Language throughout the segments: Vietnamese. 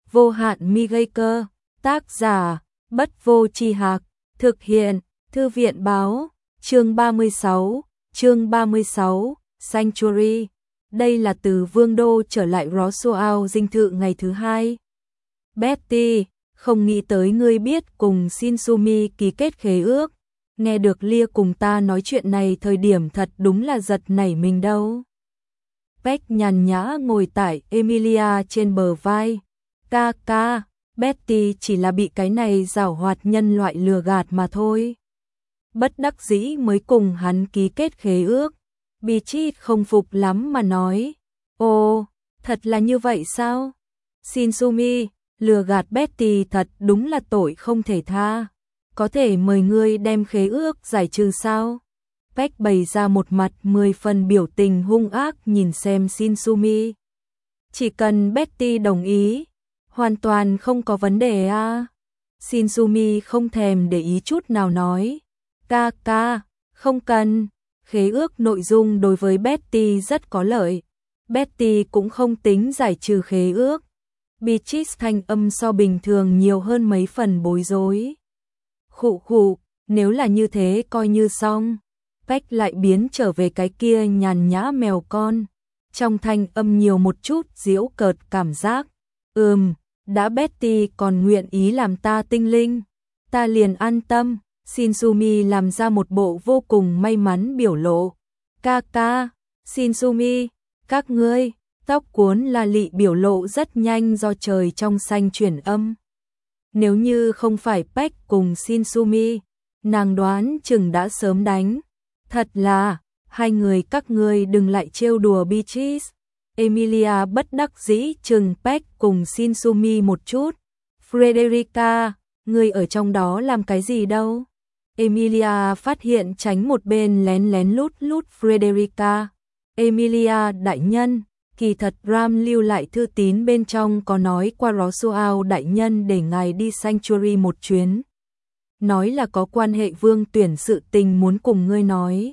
Vô hạn mi gây cơ. Tác giả, Bất Vô Tri Hạc. Thực hiện, Thư viện Báo. Chương 36, Sanctuary. Đây là từ Vương Đô trở lại Roswell dinh thự ngày thứ 2. Betty, không nghĩ tới ngươi biết cùng Shinsumi ký kết khế ước. Nghe được Lia cùng ta nói chuyện này thời điểm thật đúng là giật nảy mình đâu. Beck nhàn nhã ngồi tại Emilia trên bờ vai. Ca, Betty chỉ là bị cái này giảo hoạt nhân loại lừa gạt mà thôi. Bất đắc dĩ mới cùng hắn ký kết khế ước. Beatrice không phục lắm mà nói. Ồ, thật là như vậy sao? Shinsumi, lừa gạt Betty thật đúng là tội không thể tha. Có thể mời ngươi đem khế ước giải trừ sao? Beck bày ra một mặt 10 phần biểu tình hung ác nhìn xem Shinsumi. Chỉ cần Betty đồng ý, hoàn toàn không có vấn đề à. Shinsumi không thèm để ý chút nào nói. Ca, không cần. Khế ước nội dung đối với Betty rất có lợi. Betty cũng không tính giải trừ khế ước. Beatrice thanh âm so bình thường nhiều hơn mấy phần bối rối. Khụ, nếu là như thế coi như xong. Beck lại biến trở về cái kia nhàn nhã mèo con. Trong thanh âm nhiều một chút giễu cợt cảm giác. Đã Betty còn nguyện ý làm ta tinh linh. Ta liền an tâm. Shinsumi làm ra một bộ vô cùng may mắn biểu lộ. Ca, Shinsumi, các ngươi, tóc cuốn là lị biểu lộ rất nhanh do trời trong xanh chuyển âm. Nếu như không phải Beck cùng Shinsumi, nàng đoán chừng đã sớm đánh. Thật là, hai người các ngươi đừng lại trêu đùa Beatrice. Emilia bất đắc dĩ chừng Beck cùng Shinsumi một chút. Frederica, ngươi ở trong đó làm cái gì đâu? Emilia phát hiện tránh một bên lén lén lút Frederica. Emilia đại nhân, kỳ thật Ram lưu lại thư tín bên trong có nói qua Roswell đại nhân để ngài đi Sanctuary một chuyến. Nói là có quan hệ vương tuyển sự tình muốn cùng ngươi nói.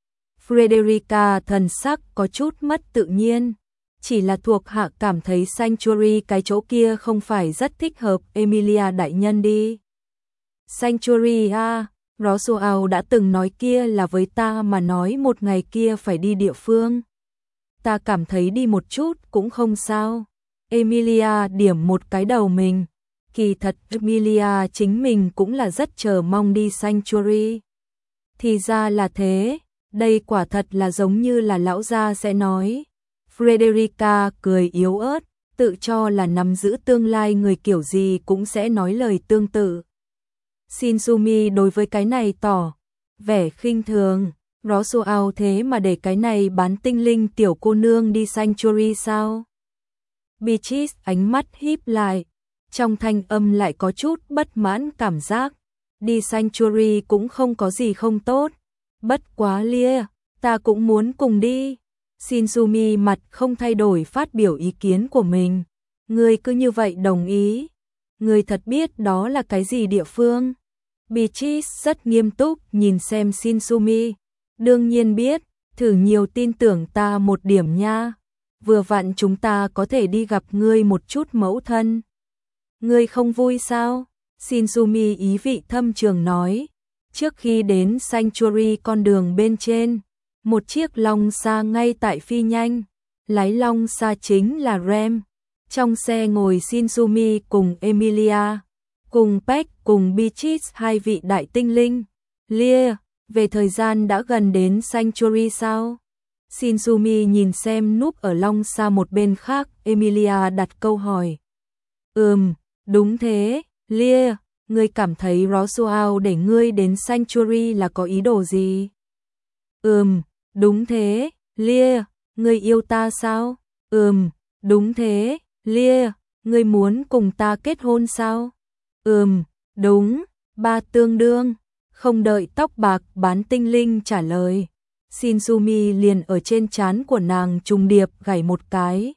Frederica thần sắc có chút mất tự nhiên. Chỉ là thuộc hạ cảm thấy Sanctuary cái chỗ kia không phải rất thích hợp Emilia đại nhân đi. Sanctuary à, Roswell đã từng nói kia là với ta mà nói một ngày kia phải đi địa phương. Ta cảm thấy đi một chút cũng không sao. Emilia điểm một cái đầu mình. Kỳ thật Emilia chính mình cũng là rất chờ mong đi Sanctuary. Thì ra là thế, đây quả thật là giống như là lão gia sẽ nói. Frederica cười yếu ớt, tự cho là nắm giữ tương lai người kiểu gì cũng sẽ nói lời tương tự. Shinsumi đối với cái này tỏ vẻ khinh thường. Roswell thế mà để cái này bán tinh linh tiểu cô nương đi Sanctuary sao? Beatrice ánh mắt híp lại, trong thanh âm lại có chút bất mãn cảm giác. Đi Sanctuary cũng không có gì không tốt. Bất quá Lia, ta cũng muốn cùng đi. Shinsumi mặt không thay đổi phát biểu ý kiến của mình. Ngươi cứ như vậy đồng ý. Ngươi thật biết đó là cái gì địa phương? Beatrice rất nghiêm túc nhìn xem Shinsumi. Đương nhiên biết, thử nhiều tin tưởng ta một điểm nha. Vừa vặn chúng ta có thể đi gặp ngươi một chút mẫu thân. Ngươi không vui sao? Shinsumi ý vị thâm trường nói. Trước khi đến Sanctuary con đường bên trên, một chiếc long xa ngay tại phi nhanh. Lái long xa chính là Rem. Trong xe ngồi Shinsumi cùng Emilia, cùng Beck cùng Beatrice hai vị đại tinh linh. Lia, về thời gian đã gần đến Sanctuary sao? Shinsumi nhìn xem núp ở long xa một bên khác, Emilia đặt câu hỏi. Đúng thế, Lia, ngươi cảm thấy Roswell để ngươi đến Sanctuary là có ý đồ gì? Đúng thế, Lia, ngươi yêu ta sao? Đúng thế, Lia, ngươi muốn cùng ta kết hôn sao? Đúng, ba tương đương. Không đợi tóc bạc bán tinh linh trả lời, Shinsumi liền ở trên trán của nàng trùng điệp gảy một cái.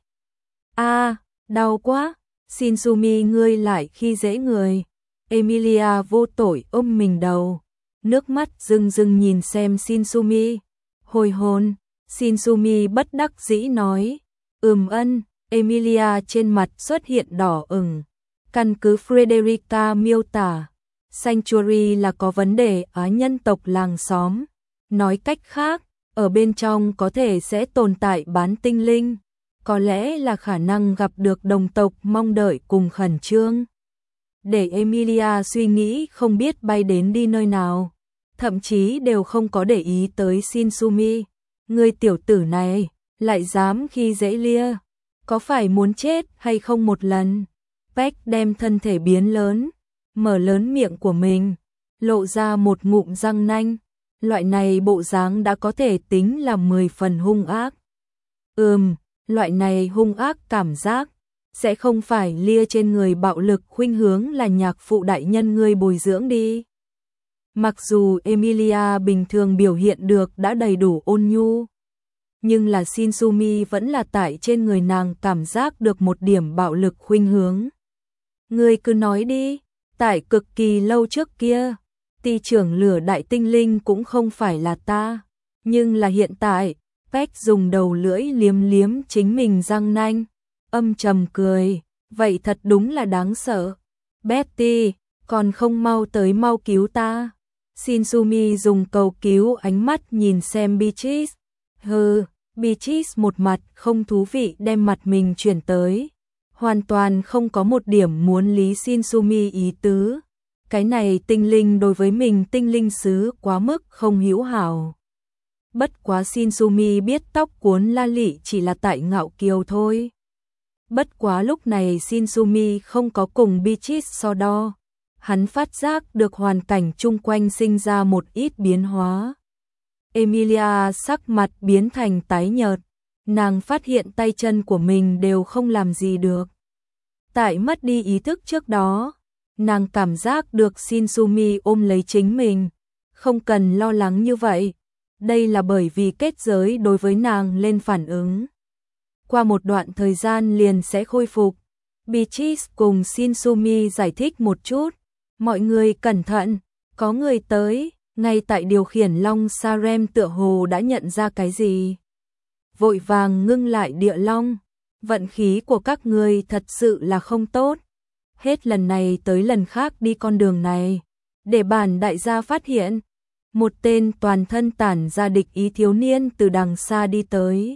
Đau quá. Shinsumi ngươi lại khi dễ người. Emilia vô tội ôm mình đầu, nước mắt rưng nhìn xem Shinsumi. Hồi hồn, Shinsumi bất đắc dĩ nói. Ân, Emilia trên mặt xuất hiện đỏ ửng. Căn cứ Frederica miêu tả, Sanctuary là có vấn đề ở nhân tộc làng xóm. Nói cách khác, ở bên trong có thể sẽ tồn tại bán tinh linh. Có lẽ là khả năng gặp được đồng tộc mong đợi cùng khẩn trương. Để Emilia suy nghĩ không biết bay đến đi nơi nào. Thậm chí đều không có để ý tới Shinsumi. Người tiểu tử này, lại dám khi dễ Lia. Có phải muốn chết hay không một lần? Peck đem thân thể biến lớn, mở lớn miệng của mình, lộ ra một ngụm răng nanh. Loại này bộ dáng đã có thể tính là 10 phần hung ác. Loại này hung ác cảm giác, sẽ không phải Lia trên người bạo lực khuynh hướng là nhạc phụ đại nhân ngươi bồi dưỡng đi. Mặc dù Emilia bình thường biểu hiện được đã đầy đủ ôn nhu, nhưng là Shinsumi vẫn là tại trên người nàng cảm giác được một điểm bạo lực khuynh hướng. Ngươi cứ nói đi, tại cực kỳ lâu trước kia, ty trưởng lửa đại tinh linh cũng không phải là ta, nhưng là hiện tại, Peck dùng đầu lưỡi liếm liếm chính mình răng nanh, âm trầm cười, vậy thật đúng là đáng sợ. Betty, còn không mau tới mau cứu ta. Shinsumi dùng cầu cứu ánh mắt nhìn xem Beatrice. Beatrice một mặt không thú vị đem mặt mình chuyển tới. Hoàn toàn không có một điểm muốn lý Shinsumi ý tứ. Cái này tinh linh đối với mình tinh linh sứ quá mức không hữu hảo. Bất quá Shinsumi biết tóc cuốn la lị chỉ là tại ngạo kiều thôi. Bất quá lúc này Shinsumi không có cùng Beatrice so đo. Hắn phát giác được hoàn cảnh chung quanh sinh ra một ít biến hóa. Emilia sắc mặt biến thành tái nhợt. Nàng phát hiện tay chân của mình đều không làm gì được. Tại mất đi ý thức trước đó, nàng cảm giác được Shinsumi ôm lấy chính mình. Không cần lo lắng như vậy. Đây là bởi vì kết giới đối với nàng lên phản ứng. Qua một đoạn thời gian liền sẽ khôi phục. Beatrice cùng Shinsumi giải thích một chút. Mọi người cẩn thận, có người tới. Ngay tại điều khiển long Sarem tựa hồ đã nhận ra cái gì. Vội vàng ngưng lại địa long. Vận khí của các ngươi thật sự là không tốt. Hết lần này tới lần khác đi con đường này. Để bản đại gia phát hiện. Một tên toàn thân tản ra địch ý thiếu niên từ đằng xa đi tới.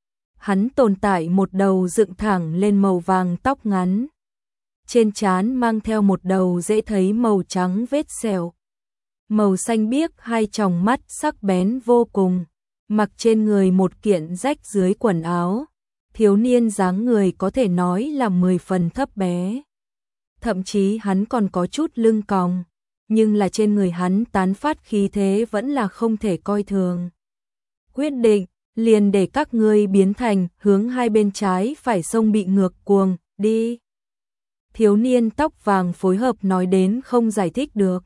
Hắn tồn tại một đầu dựng thẳng lên màu vàng tóc ngắn. Trên trán mang theo một đầu dễ thấy màu trắng vết sẹo. Màu xanh biếc hai tròng mắt sắc bén vô cùng. Mặc trên người một kiện rách dưới quần áo. Thiếu niên dáng người có thể nói là 10 phần thấp bé. Thậm chí hắn còn có chút lưng còng. Nhưng là trên người hắn tán phát khí thế vẫn là không thể coi thường. Quyết định, liền để các ngươi biến thành hướng hai bên trái phải sông bị ngược cuồng, đi. Thiếu niên tóc vàng phối hợp nói đến không giải thích được.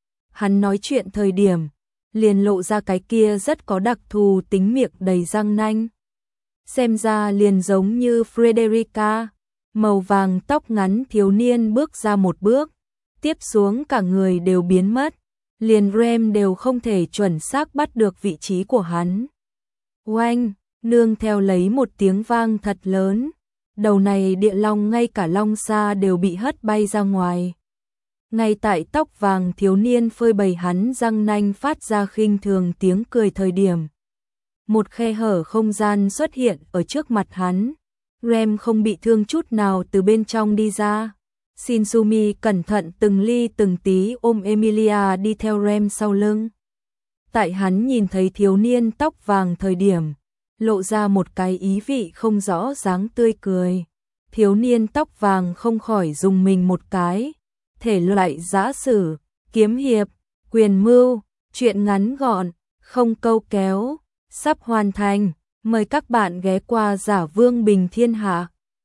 Hắn nói chuyện thời điểm, liền lộ ra cái kia rất có đặc thù tính miệng đầy răng nanh. Xem ra liền giống như Frederica, màu vàng tóc ngắn thiếu niên bước ra một bước. Tiếp xuống cả người đều biến mất, liền Rem đều không thể chuẩn xác bắt được vị trí của hắn. Oanh, nương theo lấy một tiếng vang thật lớn, đầu này địa long ngay cả long xa đều bị hất bay ra ngoài. Ngay tại tóc vàng thiếu niên phơi bày hắn răng nanh phát ra khinh thường tiếng cười thời điểm. Một khe hở không gian xuất hiện ở trước mặt hắn, Rem không bị thương chút nào từ bên trong đi ra. Shinsumi cẩn thận từng ly từng tí ôm Emilia đi theo Rem sau lưng. Tại hắn nhìn thấy thiếu niên tóc vàng thời điểm, lộ ra một cái ý vị không rõ dáng tươi cười. Thiếu niên tóc vàng không khỏi dùng mình một cái. Thể loại giã sử, kiếm hiệp, quyền mưu, truyện ngắn gọn, không câu kéo, sắp hoàn thành. Mời các bạn ghé qua Giả Vương Bình Thiên Hạ.